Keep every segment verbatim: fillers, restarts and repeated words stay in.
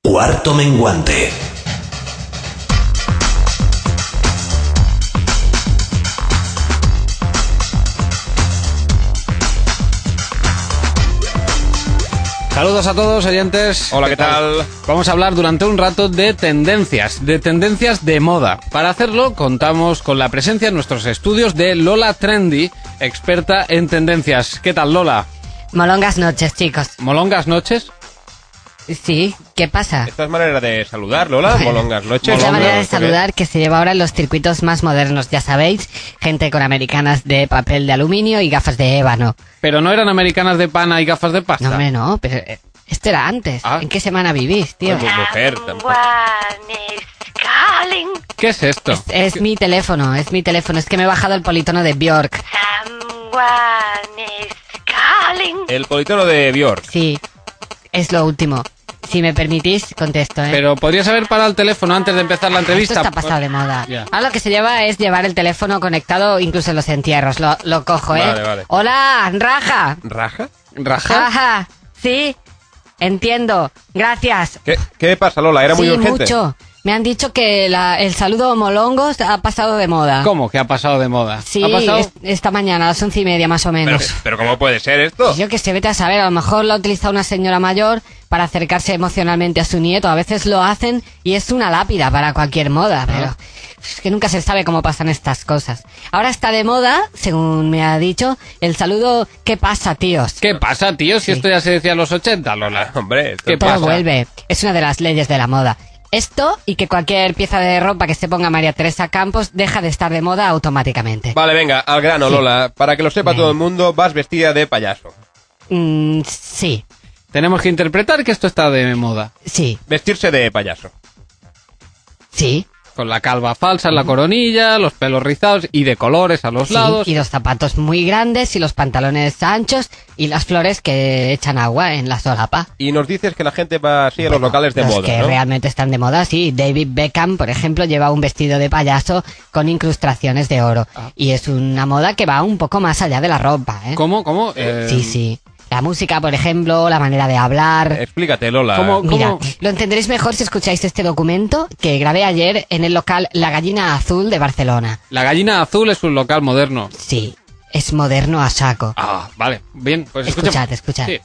Cuarto menguante. Saludos a todos, oyentes. Hola, ¿qué tal? Vamos a hablar durante un rato de tendencias, de tendencias de moda. Para hacerlo, contamos con la presencia en nuestros estudios de Lola Trendy, experta en tendencias. ¿Qué tal, Lola? Molongas noches, chicos. ¿Molongas noches? Sí, ¿qué pasa? Esta es manera de saludar, Lola, Bueno, molongas noches. Es la manera de ¿Qué? saludar que se lleva ahora en los circuitos más modernos, ya sabéis. Gente con americanas de papel de aluminio y gafas de ébano. ¿Pero no eran americanas de pana y gafas de pasta? No, hombre, no, pero eh, esto era antes. Ah. ¿En qué semana vivís, tío? Pues mujer, tampoco. ¿Qué es esto? Es, es mi teléfono, es mi teléfono. Es que me he bajado el politono de Bjork. El politono de Bjork. Sí, es lo último. Si me permitís, contesto, ¿eh? Pero podrías haber parado el teléfono antes de empezar la entrevista. Esto está pasado de moda. Ya. Ahora lo que se lleva es llevar el teléfono conectado incluso en los entierros. Lo, lo cojo, ¿eh? Vale, vale. Hola, Raja. ¿Raja? ¿Raja? Ajá, sí, entiendo. Gracias. ¿Qué, ¿Qué pasa, Lola? ¿Era muy sí, urgente? mucho. Me han dicho que la- el saludo molongos ha pasado de moda. ¿Cómo que ha pasado de moda? Sí, ¿Ha pasado? es- esta mañana a las once y media más o Pero, menos. pero ¿cómo puede ser esto? Yo que sé, vete a saber, a lo mejor lo ha utilizado una señora mayor para acercarse emocionalmente a su nieto. A veces lo hacen y es una lápida para cualquier moda, pero es que nunca se sabe cómo pasan estas cosas. Ahora está de moda, según me ha dicho, el saludo ¿qué pasa, tíos? ¿Qué pasa, tío? Si Sí. esto ya se decía en los ochenta, Lola. Hombre, esto ¿Qué Todo pasa? vuelve. Es una de las leyes de la moda. Esto y que cualquier pieza de ropa que se ponga María Teresa Campos deja de estar de moda automáticamente. Vale, venga, al grano, Sí. Lola. Para que lo sepa Venga. todo el mundo, vas vestida de payaso. Mm, sí, Tenemos que interpretar que esto está de moda. sí, Vestirse de payaso. sí. Con la calva falsa en la coronilla, los pelos rizados y de colores a los Sí, lados. y los zapatos muy grandes y los pantalones anchos y las flores que echan agua en la solapa. Y nos dices que la gente va así a los Bueno, locales de los moda, que ¿no? realmente están de moda, sí. David Beckham, por ejemplo, lleva un vestido de payaso con incrustaciones de oro. Ah. Y es una moda que va un poco más allá de la ropa, ¿eh? ¿Cómo? ¿Cómo? Eh, Sí, sí. La música, por ejemplo, la manera de hablar. Explícate, Lola. ¿Cómo? Mira, lo entenderéis mejor si escucháis este documento que grabé ayer en el local La Gallina Azul de Barcelona. La Gallina Azul es un local moderno. Sí, es moderno a saco. Ah, vale. Bien, pues Escuchad, escuchad. Sí.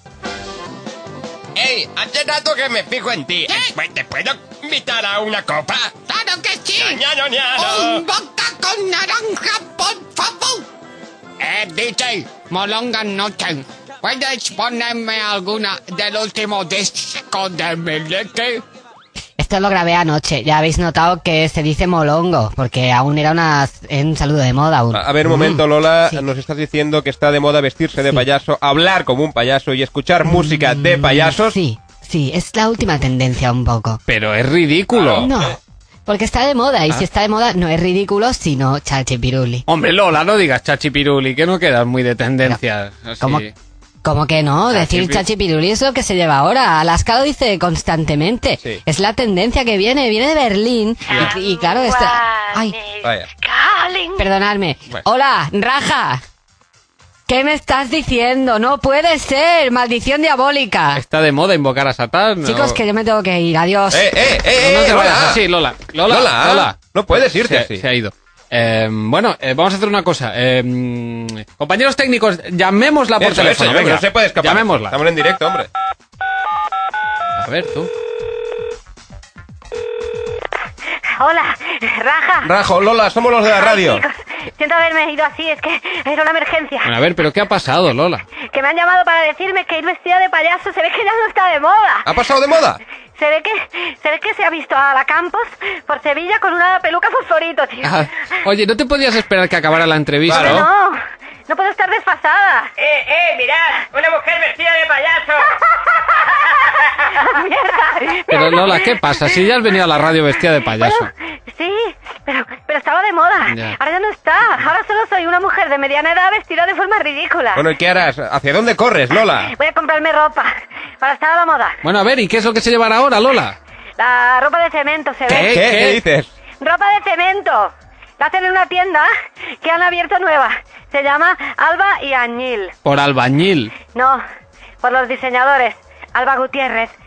¡Ey! Hace rato que me fijo en ti. Pues, ¿te puedo invitar a una copa? ¡Claro que sí! ¡Ñano, ñano! ¡Un vodka con naranja, por favor! Eh, D J, Molonga Noche. ¿Puedes ponerme alguna del último disco de Meleque? Esto lo grabé anoche. Ya habéis notado que se dice molongo, porque aún era una, un saludo de moda aún. A a ver, un momento, Lola. Sí. Nos estás diciendo que está de moda vestirse de Sí. payaso, hablar como un payaso y escuchar música de payasos. Sí, sí, es la última tendencia un poco. Pero es ridículo. No, porque está de moda, y si está de moda no es ridículo, sino chachipiruli. Hombre, Lola, no digas chachipiruli, que no quedas muy de tendencias. así. ¿Cómo, ¿Cómo que no? Decir Chachipi- chachipiruli es lo que se lleva ahora. Alaska lo dice constantemente. Sí. Es la tendencia que viene, viene de Berlín. Y, y claro, está... Ay, Vaya. perdonadme. Bueno. Hola, Raja. ¿Qué me estás diciendo? No puede ser. Maldición diabólica. Está de moda invocar a Satán. ¿no? Chicos, que yo me tengo que ir. Adiós. ¡Eh, eh, No, eh! no te Lola. vayas así, Lola. Lola, Lola, Lola. no puedes irte Se, así. se ha ido. Eh, bueno, eh, vamos a hacer una cosa. Eh, compañeros técnicos, llamémosla por Eso, teléfono. eso, venga, venga. no se puede escapar. Llamémosla. Estamos en directo, hombre. A ver, tú. Hola, Raja. Rajo, Lola, somos los de la radio. Chicos, siento haberme ido así, es que era una emergencia. Bueno, a ver, pero ¿qué ha pasado, Lola? Que me han llamado para decirme que ir vestida de payaso se ve que ya no está de moda. ¿Ha pasado de moda? Se ve que se ve que se ha visto a la Campos por Sevilla con una peluca fosforito, tío. Ah, oye, ¿no te podías esperar que acabara la entrevista? Claro. No, no puedo estar desfasada. Eh, eh, mirad, una mujer vestida de payaso. Mierda. Pero Lola, ¿qué pasa? Si ya has venido a la radio vestida de payaso. Bueno, sí, pero, pero estaba de moda. Ya. Ahora ya no está. Ahora solo soy una mujer de mediana edad vestida de forma ridícula. Bueno, ¿y qué harás? ¿Hacia dónde corres, Lola? Voy a comprarme ropa para estar a la moda. Bueno, a ver, ¿y qué es lo que se llevará ahora, Lola? La ropa de cemento se ¿Qué? ve. ¿Qué? ¿Qué dices? Ropa de cemento. La hacen en una tienda que han abierto nueva. Se llama Alba y Añil. Por albañil. No, por los diseñadores. Alba Gutiérrez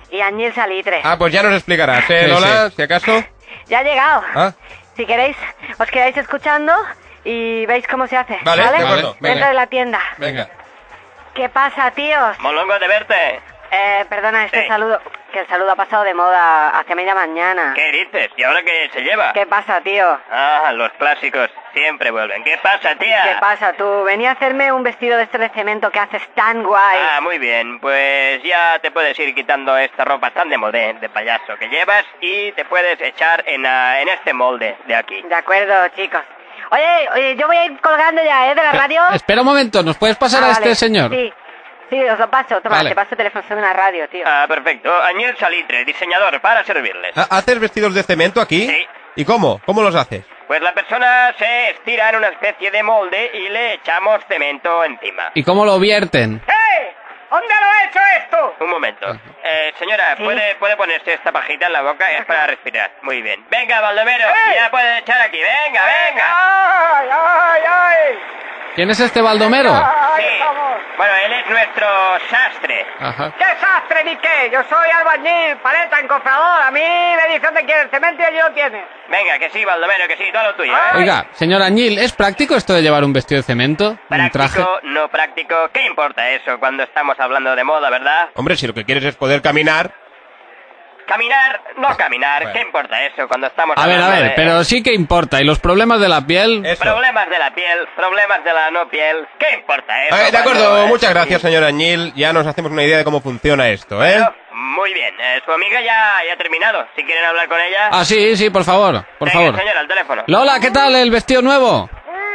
y Añil Salitre. Ah, pues ya nos explicarás, ¿eh, Sí, Lola? sí. Si acaso. Ya ha llegado. Ah, Si queréis, os quedáis escuchando y veis cómo se hace. Vale, ¿vale? de acuerdo, venga. Dentro de la tienda. venga. ¿Qué pasa, tíos? Molongo de verte. Eh, perdona, este Sí. saludo... Que el saludo ha pasado de moda hacia media mañana. ¿Qué dices? ¿Y ahora qué se lleva? ¿Qué pasa, tío? Ah, los clásicos siempre vuelven. ¿Qué pasa, tía? ¿Qué pasa, tú? Venía a hacerme un vestido de este de cemento que haces tan guay. Ah, muy bien. Pues ya te puedes ir quitando esta ropa tan de modé, de payaso que llevas y te puedes echar en, ah, en este molde de aquí. De acuerdo, chicos. Oye, oye, yo voy a ir colgando ya, ¿eh? De la radio. Espera un momento, ¿nos puedes pasar Ah, a vale. este señor? Sí, sí, os lo paso. Toma, Vale. te paso el teléfono, soy de una radio, tío. Ah, perfecto. Añel Salitre, diseñador, para servirles. Ah, ¿Haces vestidos de cemento aquí? Sí. ¿Y cómo? ¿Cómo los haces? Pues la persona se estira en una especie de molde y le echamos cemento encima. ¿Y cómo lo vierten? ¡Hey! ¿Dónde lo he hecho esto? Un momento. Eh, señora, ¿Sí? ¿puede, ¿puede ponerse esta pajita en la boca? Es para respirar. Muy bien. Venga, Baldomero, ya puede echar aquí. Venga, venga. ¡Ay, ay, ay! ¿Quién es este Baldomero? Sí. Bueno, él es nuestro sastre. Ajá. ¿Qué sastre ni qué? Yo soy albañil, paleta, encofrador. A mí me dicen dónde quiere el cemento y allí lo tiene. Venga, que sí, Baldomero, que sí, todo lo tuyo, ¿eh? Oiga, señor Añil, ¿es práctico esto de llevar un vestido de cemento? ¿Un traje? Práctico, no práctico, ¿qué importa eso cuando estamos hablando de moda, verdad? Hombre, si lo que quieres es poder caminar. Caminar, no caminar, Bueno. ¿qué importa eso cuando estamos A ver, hablando a ver, de... pero sí que importa. ¿Y los problemas de la piel? Eso. Problemas de la piel, problemas de la no piel, ¿qué importa eso? Eh, de acuerdo, cuando, eh, muchas gracias, señor Añil. Ya nos hacemos una idea de cómo funciona esto, ¿eh? Bueno, muy bien, eh, su amiga ya, ya ha terminado. Si quieren hablar con ella... Ah, sí, sí, por favor, por Venga, favor. señora, al teléfono. Lola, ¿qué tal el vestido nuevo?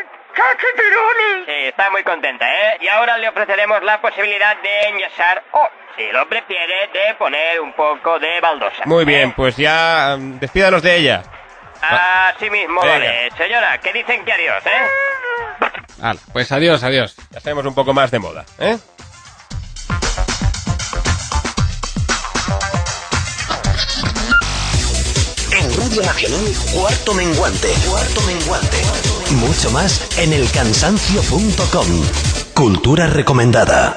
Sí, está muy contenta, ¿eh? Y ahora le ofreceremos la posibilidad de enyesar o, si lo prefiere, de poner un poco de baldosa. Muy ¿eh? bien, pues ya mm, despídanos de ella. Así mismo, Venga. vale. Señora, ¿qué dicen que adiós, eh? Vale, pues adiós, adiós. Ya sabemos un poco más de moda, ¿eh? En Radio Nacional, Cuarto Menguante. Cuarto Menguante. Mucho más en el cansancio punto com. Cultura recomendada.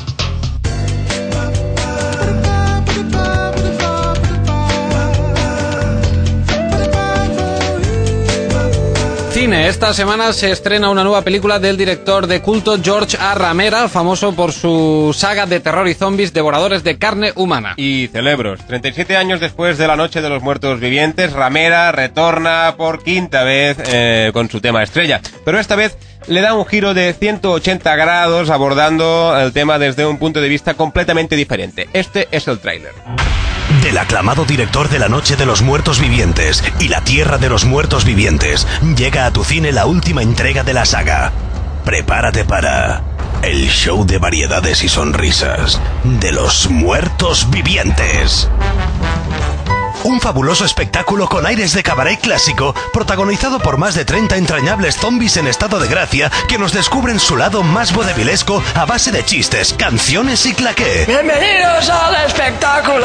Cine. Esta semana se estrena una nueva película del director de culto George A. Ramera, famoso por su saga de terror y zombies devoradores de carne humana. Y celebros. treinta y siete años después de la Noche de los Muertos Vivientes, Ramera retorna por quinta vez eh, con su tema estrella. Pero esta vez le da un giro de ciento ochenta grados abordando el tema desde un punto de vista completamente diferente. Este es el tráiler. Del aclamado director de La Noche de los Muertos Vivientes y La Tierra de los Muertos Vivientes, llega a tu cine la última entrega de la saga. Prepárate para el show de variedades y sonrisas de los muertos vivientes. Un fabuloso espectáculo con aires de cabaret clásico, protagonizado por más de treinta entrañables zombies en estado de gracia que nos descubren su lado más vodevilesco a base de chistes, canciones y claqué. ¡Bienvenidos al espectáculo!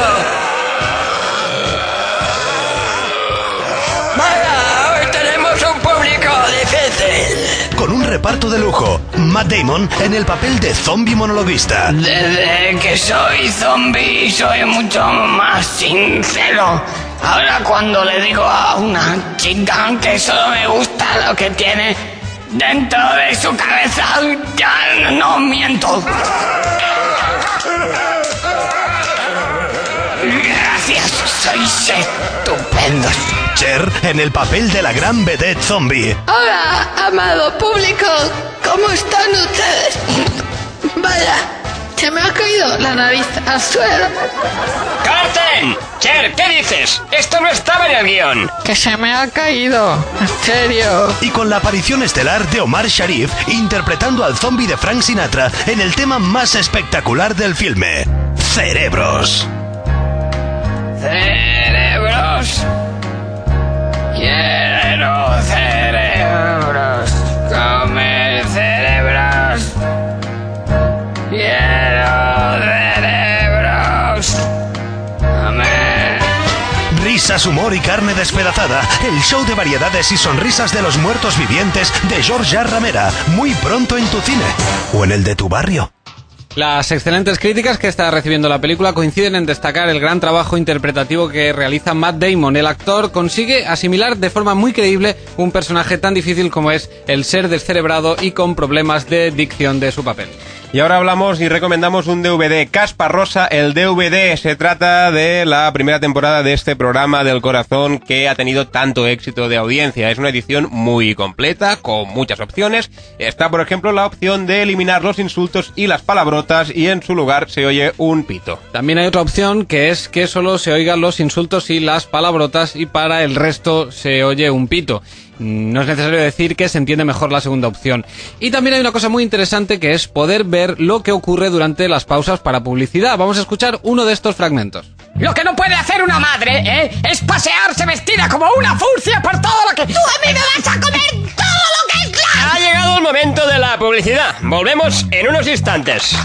Vaya, hoy tenemos un público difícil. Con un reparto de lujo, Matt Damon en el papel de zombie monologuista. Desde que soy zombie soy mucho más sincero. Ahora cuando le digo a una chica que solo me gusta lo que tiene dentro de su cabeza, ya no miento. Gracias, sois estupendos. Cher en el papel de la gran vedette zombie. Hola, amado público, ¿cómo están ustedes? Vaya, se me ha caído la nariz al suelo. ¡Carten! Cher, ¿qué dices? Esto no estaba en el guión. Que se me ha caído, en serio. Y con la aparición estelar de Omar Sharif interpretando al zombie de Frank Sinatra en el tema más espectacular del filme, Cerebros. Cerebros. Quiero cerebros. Comer cerebros. Quiero cerebros. Comer. Risas, humor y carne despedazada. El show de variedades y sonrisas de los muertos vivientes de George A. Ramera. Muy pronto en tu cine. O en el de tu barrio. Las excelentes críticas que está recibiendo la película coinciden en destacar el gran trabajo interpretativo que realiza Matt Damon. El actor consigue asimilar de forma muy creíble un personaje tan difícil como es el ser descerebrado y con problemas de dicción de su papel. Y ahora hablamos y recomendamos un D V D, Casparrosa, el D V D. Se trata de la primera temporada de este programa del corazón que ha tenido tanto éxito de audiencia. Es una edición muy completa, con muchas opciones. Está, por ejemplo, la opción de eliminar los insultos y las palabrotas y en su lugar se oye un pito. También hay otra opción que es que solo se oigan los insultos y las palabrotas y para el resto se oye un pito. No es necesario decir que se entiende mejor la segunda opción. Y también hay una cosa muy interesante que es poder ver lo que ocurre durante las pausas para publicidad. Vamos a escuchar uno de estos fragmentos. Lo que no puede hacer una madre, ¿eh? Es pasearse vestida como una furcia por todo lo que... ¡Tú a mí me vas a comer todo lo que es la... Ha llegado el momento de la publicidad. Volvemos en unos instantes.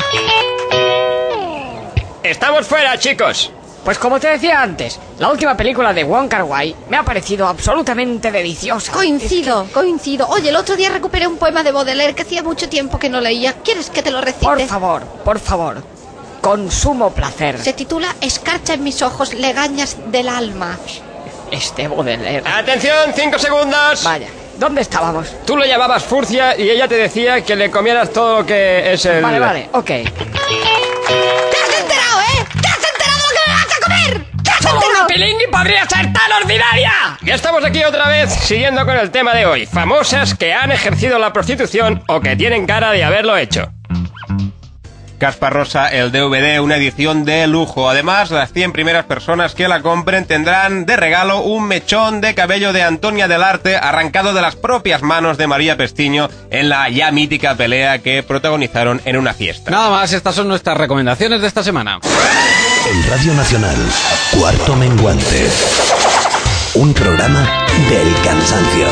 Estamos fuera, chicos. Pues como te decía antes, la última película de Wong Kar-wai me ha parecido absolutamente deliciosa. Coincido, coincido. Oye, el otro día recuperé un poema de Baudelaire que hacía mucho tiempo que no leía. ¿Quieres que te lo recite? Por favor, por favor. Con sumo placer. Se titula Escarcha en mis ojos, legañas del alma. Este Baudelaire. ¡Atención! ¡Cinco segundos! Vaya, ¿dónde estábamos? Tú lo llamabas furcia y ella te decía que le comieras todo lo que es el... Vale, vale, ok. ¿Te has enterado, eh? ¿Te has enterado lo que me vas a comer? ¿Te has ¡Solo enterado? una pilingui podría ser tan ordinaria! Ya estamos aquí otra vez, siguiendo con el tema de hoy. Famosas que han ejercido la prostitución o que tienen cara de haberlo hecho. Casparrosa, el D V D, una edición de lujo. Además, las cien primeras personas que la compren tendrán de regalo un mechón de cabello de Antonia del Arte arrancado de las propias manos de María Pestiño en la ya mítica pelea que protagonizaron en una fiesta. Nada más, estas son nuestras recomendaciones de esta semana. En Radio Nacional, Cuarto Menguante. Un programa del cansancio.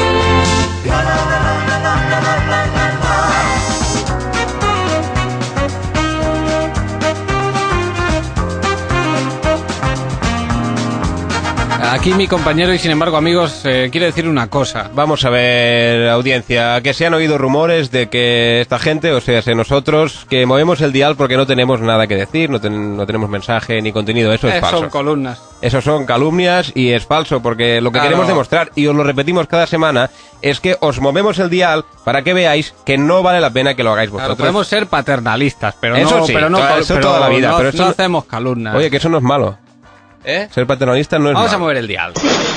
Aquí mi compañero y sin embargo amigos eh, quiere decir una cosa. Vamos a ver, audiencia, que se han oído rumores de que esta gente, o sea, nosotros, que movemos el dial porque no tenemos nada que decir, no, ten, no tenemos mensaje ni contenido, eso es eh, falso. Son columnas. Eso son calumnias y es falso, porque lo que Claro. queremos demostrar, y os lo repetimos cada semana, es que os movemos el dial para que veáis que no vale la pena que lo hagáis vosotros. Claro, podemos ser paternalistas, pero Eso no, sí, pero no, toda- eso pero toda la vida, no, pero eso no no- hacemos calumnas. Oye, que eso no es malo. ¿Eh? Ser paternalista no es Vamos a malo. mover el dial.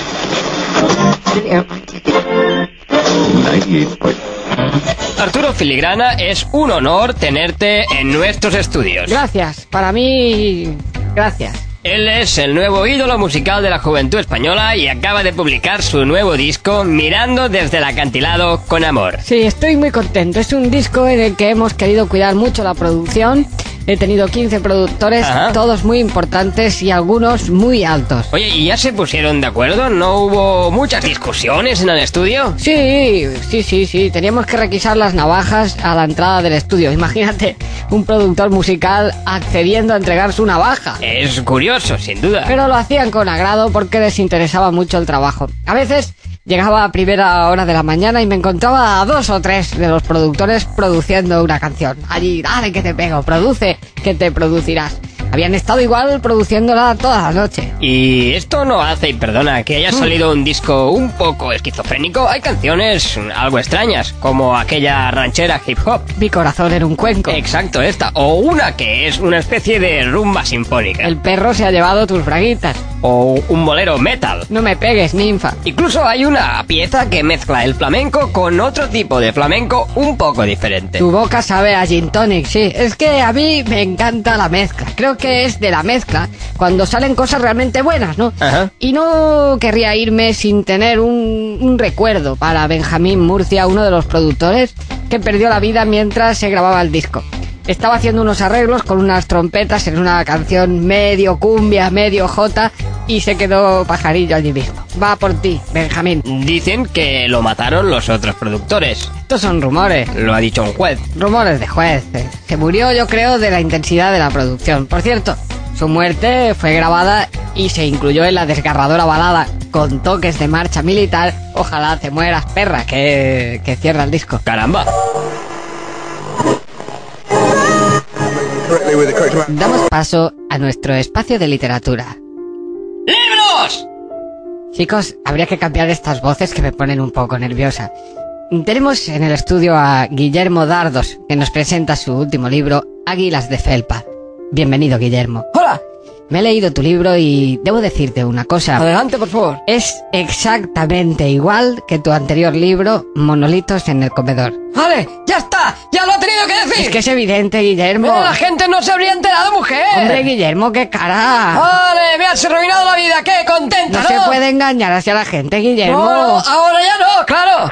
Arturo Filigrana, es un honor tenerte en nuestros estudios. Gracias, para mí... Gracias. Él es el nuevo ídolo musical de la juventud española y acaba de publicar su nuevo disco Mirando desde el acantilado con amor. Sí, estoy muy contento. Es un disco en el que hemos querido cuidar mucho la producción. He tenido quince productores, Ajá. todos muy importantes y algunos muy altos. Oye, ¿y ya se pusieron de acuerdo? ¿No hubo muchas discusiones en el estudio? Sí, sí, sí, sí. Teníamos que requisar las navajas a la entrada del estudio. Imagínate un productor musical accediendo a entregar su navaja. Es curioso, sin duda. Pero lo hacían con agrado porque les interesaba mucho el trabajo. A veces llegaba a primera hora de la mañana y me encontraba a dos o tres de los productores produciendo una canción. Allí, dale que te pego, produce que te producirás. Habían estado igual produciéndola toda la noche. Y esto no hace, y perdona, que haya salido un disco un poco esquizofrénico. Hay canciones algo extrañas, como aquella ranchera hip hop. Mi corazón era un cuenco. Exacto, esta. O una que es una especie de rumba sinfónica. El perro se ha llevado tus braguitas. O un bolero metal. No me pegues, ninfa. Incluso hay una pieza que mezcla el flamenco con otro tipo de flamenco un poco diferente. Tu boca sabe a gin tonic, sí. Es que a mí me encanta la mezcla. Creo que es de la mezcla cuando salen cosas realmente buenas, ¿no? Ajá. Y no querría irme sin tener un, un recuerdo para Benjamín Murcia, uno de los productores que perdió la vida mientras se grababa el disco. Estaba haciendo unos arreglos con unas trompetas en una canción medio cumbia, medio jota, y se quedó pajarillo allí mismo. Va por ti, Benjamín. Dicen que lo mataron los otros productores. Estos son rumores. Lo ha dicho un juez. Rumores de juez. Se murió, yo creo, de la intensidad de la producción. Por cierto, su muerte fue grabada y se incluyó en la desgarradora balada con toques de marcha militar. Ojalá te mueras, perra, que, que cierra el disco. Caramba. Damos paso a nuestro espacio de literatura. ¡Libros! Chicos, habría que cambiar estas voces que me ponen un poco nerviosa. Tenemos en el estudio a Guillermo Dardos, que nos presenta su último libro, Águilas de Felpa. Bienvenido, Guillermo. ¡Hola! Me he leído tu libro y debo decirte una cosa. Adelante, por favor. Es exactamente igual que tu anterior libro, Monolitos en el comedor. ¡Vale! ¡Ya está! ¡Ya lo he tenido que decir! Es que es evidente, Guillermo. Pero la gente no se habría enterado, mujer. Hombre, Guillermo, qué cara. Vale, me has arruinado la vida. ¡Qué contenta! No, ¿no? se puede engañar hacia la gente, Guillermo. No, ahora ya no, claro.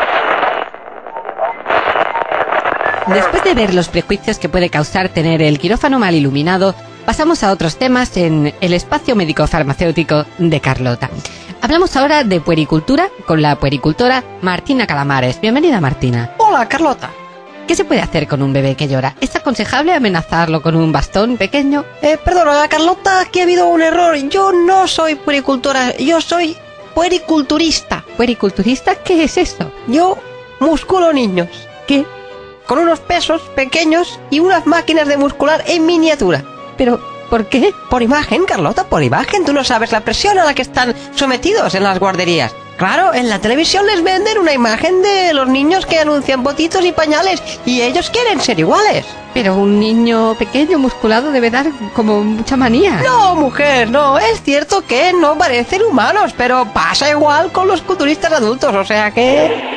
Después de ver los prejuicios que puede causar tener el quirófano mal iluminado, pasamos a otros temas en el espacio médico-farmacéutico de Carlota. Hablamos ahora de puericultura con la puericultora Martina Calamares. Bienvenida, Martina. Hola, Carlota. ¿Qué se puede hacer con un bebé que llora? ¿Es aconsejable amenazarlo con un bastón pequeño? Eh, perdona, Carlota, aquí ha habido un error. Yo no soy puericultora, yo soy puericulturista. ¿Puericulturista? ¿Qué es eso? Yo musculo niños. ¿Qué? Con unos pesos pequeños y unas máquinas de muscular en miniatura. ¿Pero por qué? Por imagen, Carlota, por imagen. Tú no sabes la presión a la que están sometidos en las guarderías. Claro, en la televisión les venden una imagen de los niños que anuncian botitos y pañales y ellos quieren ser iguales. Pero un niño pequeño, musculado, debe dar como mucha manía. No, mujer, no. Es cierto que no parecen humanos, pero pasa igual con los culturistas adultos, o sea que...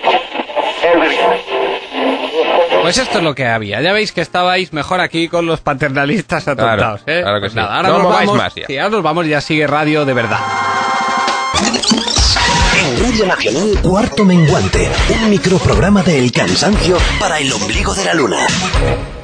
Pues esto es lo que había. Ya veis que estabais mejor aquí con los paternalistas atontados, Claro, ¿eh? claro que Pues sí. nada, ahora No nos mováis vamos, más ya. sí, ahora nos vamos, ya sigue radio de verdad. En Radio Nacional, Cuarto Menguante, un microprograma de El Cansancio para el ombligo de la luna.